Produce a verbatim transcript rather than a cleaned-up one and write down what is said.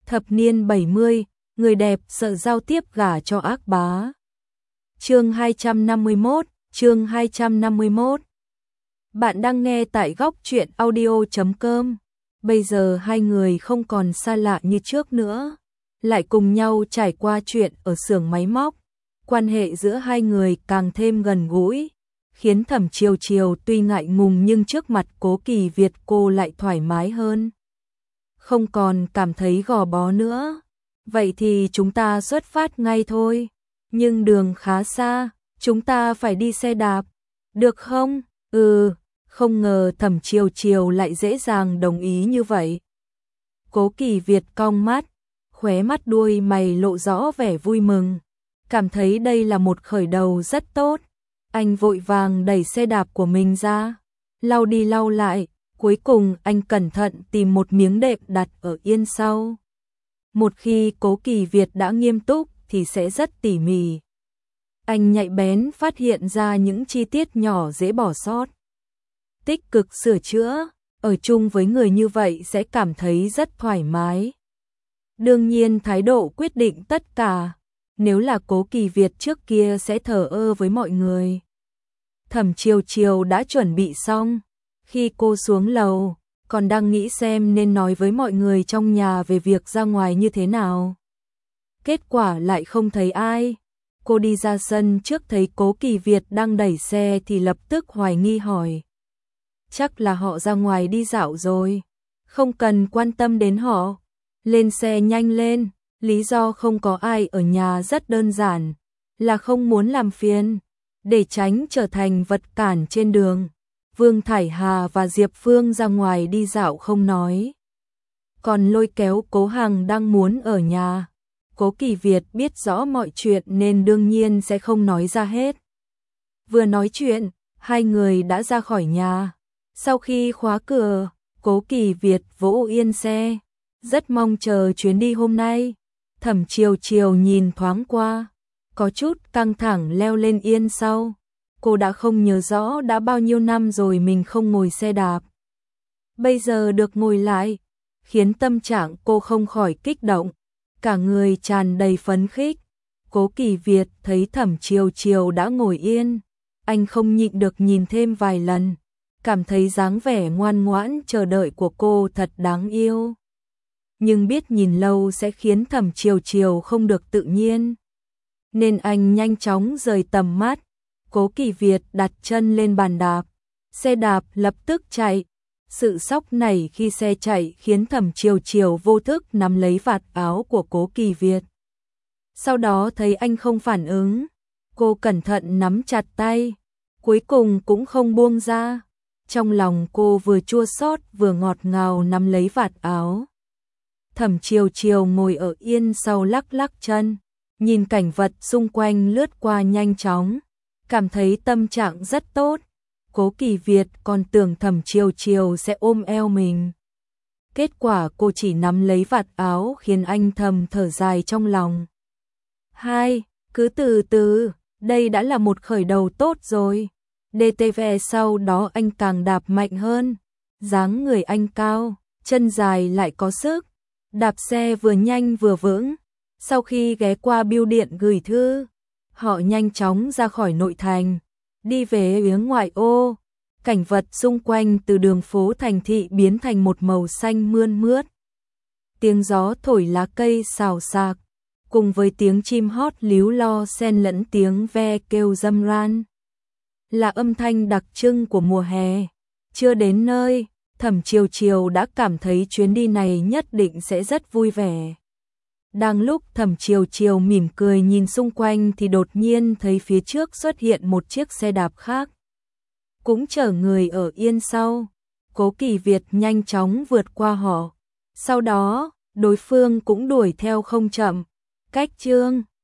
Thập niên bảy mươi, người đẹp sợ giao tiếp gả cho ác bá. Chương hai trăm năm mươi mốt, chương hai trăm năm mươi mốt. Bạn đang nghe tại góc truyện audio chấm com. Bây giờ hai người không còn xa lạ như trước nữa, lại cùng nhau trải qua chuyện ở xưởng máy móc. Quan hệ giữa hai người càng thêm gần gũi, khiến Thẩm Chiều Chiều tuy ngại ngùng nhưng trước mặt Cố Kỳ Việt cô lại thoải mái hơn. Không còn cảm thấy gò bó nữa. Vậy thì chúng ta xuất phát ngay thôi. Nhưng đường khá xa, chúng ta phải đi xe đạp. Được không? Ừ, không ngờ Thẩm Chiều Chiều lại dễ dàng đồng ý như vậy. Cố Kỳ Việt cong mắt, khóe mắt đuôi mày lộ rõ vẻ vui mừng. Cảm thấy đây là một khởi đầu rất tốt. Anh vội vàng đẩy xe đạp của mình ra, lau đi lau lại. Cuối cùng anh cẩn thận tìm một miếng đệm đặt ở yên sau. Một khi Cố Kỳ Việt đã nghiêm túc thì sẽ rất tỉ mỉ. Anh nhạy bén phát hiện ra những chi tiết nhỏ dễ bỏ sót. Tích cực sửa chữa, ở chung với người như vậy sẽ cảm thấy rất thoải mái. Đương nhiên thái độ quyết định tất cả. Nếu là Cố Kỳ Việt trước kia sẽ thờ ơ với mọi người. Thẩm Chiều Chiều đã chuẩn bị xong. Khi cô xuống lầu, còn đang nghĩ xem nên nói với mọi người trong nhà về việc ra ngoài như thế nào. Kết quả lại không thấy ai. Cô đi ra sân trước thấy Cố Kỳ Việt đang đẩy xe thì lập tức hoài nghi hỏi. Chắc là họ ra ngoài đi dạo rồi. Không cần quan tâm đến họ. Lên xe nhanh lên. Lý do không có ai ở nhà rất đơn giản. Là không muốn làm phiền. Để tránh trở thành vật cản trên đường. Vương Thải Hà và Diệp Phương ra ngoài đi dạo không nói. Còn lôi kéo Cố Hằng đang muốn ở nhà. Cố Kỳ Việt biết rõ mọi chuyện nên đương nhiên sẽ không nói ra hết. Vừa nói chuyện, hai người đã ra khỏi nhà. Sau khi khóa cửa, Cố Kỳ Việt vỗ yên xe. Rất mong chờ chuyến đi hôm nay. Thẩm Chiều Chiều nhìn thoáng qua. Có chút căng thẳng leo lên yên sau. Cô đã không nhớ rõ đã bao nhiêu năm rồi mình không ngồi xe đạp. Bây giờ được ngồi lại, khiến tâm trạng cô không khỏi kích động, cả người tràn đầy phấn khích. Cố Kỳ Việt thấy Thẩm Chiều Chiều đã ngồi yên, anh không nhịn được nhìn thêm vài lần, cảm thấy dáng vẻ ngoan ngoãn chờ đợi của cô thật đáng yêu. Nhưng biết nhìn lâu sẽ khiến Thẩm Chiều Chiều không được tự nhiên, nên anh nhanh chóng rời tầm mắt. Cố Kỳ Việt đặt chân lên bàn đạp, xe đạp lập tức chạy. Sự sóc nảy khi xe chạy khiến Thẩm Chiều Chiều vô thức nắm lấy vạt áo của Cố Kỳ Việt. Sau đó thấy anh không phản ứng, cô cẩn thận nắm chặt tay, cuối cùng cũng không buông ra. Trong lòng cô vừa chua xót vừa ngọt ngào nắm lấy vạt áo. Thẩm Chiều Chiều ngồi ở yên sau lắc lắc chân, nhìn cảnh vật xung quanh lướt qua nhanh chóng. Cảm thấy tâm trạng rất tốt. Cố Kỳ Việt còn tưởng Thẩm Chiều Chiều sẽ ôm eo mình. Kết quả cô chỉ nắm lấy vạt áo khiến anh thầm thở dài trong lòng. Hai, cứ từ từ, đây đã là một khởi đầu tốt rồi. đê tê vê sau đó anh càng đạp mạnh hơn. Dáng người anh cao, chân dài lại có sức. Đạp xe vừa nhanh vừa vững. Sau khi ghé qua bưu điện gửi thư, họ nhanh chóng ra khỏi nội thành, đi về phía ngoại ô. Cảnh vật xung quanh từ đường phố thành thị biến thành một màu xanh mơn mướt. Tiếng gió thổi lá cây xào xạc, cùng với tiếng chim hót líu lo xen lẫn tiếng ve kêu râm ran. Là âm thanh đặc trưng của mùa hè. Chưa đến nơi, Thẩm Chiều Chiều đã cảm thấy chuyến đi này nhất định sẽ rất vui vẻ. Đang lúc Thẩm Chiều Chiều mỉm cười nhìn xung quanh thì đột nhiên thấy phía trước xuất hiện một chiếc xe đạp khác. Cũng chở người ở yên sau. Cố Kỳ Việt nhanh chóng vượt qua họ. Sau đó, đối phương cũng đuổi theo không chậm. Cách chương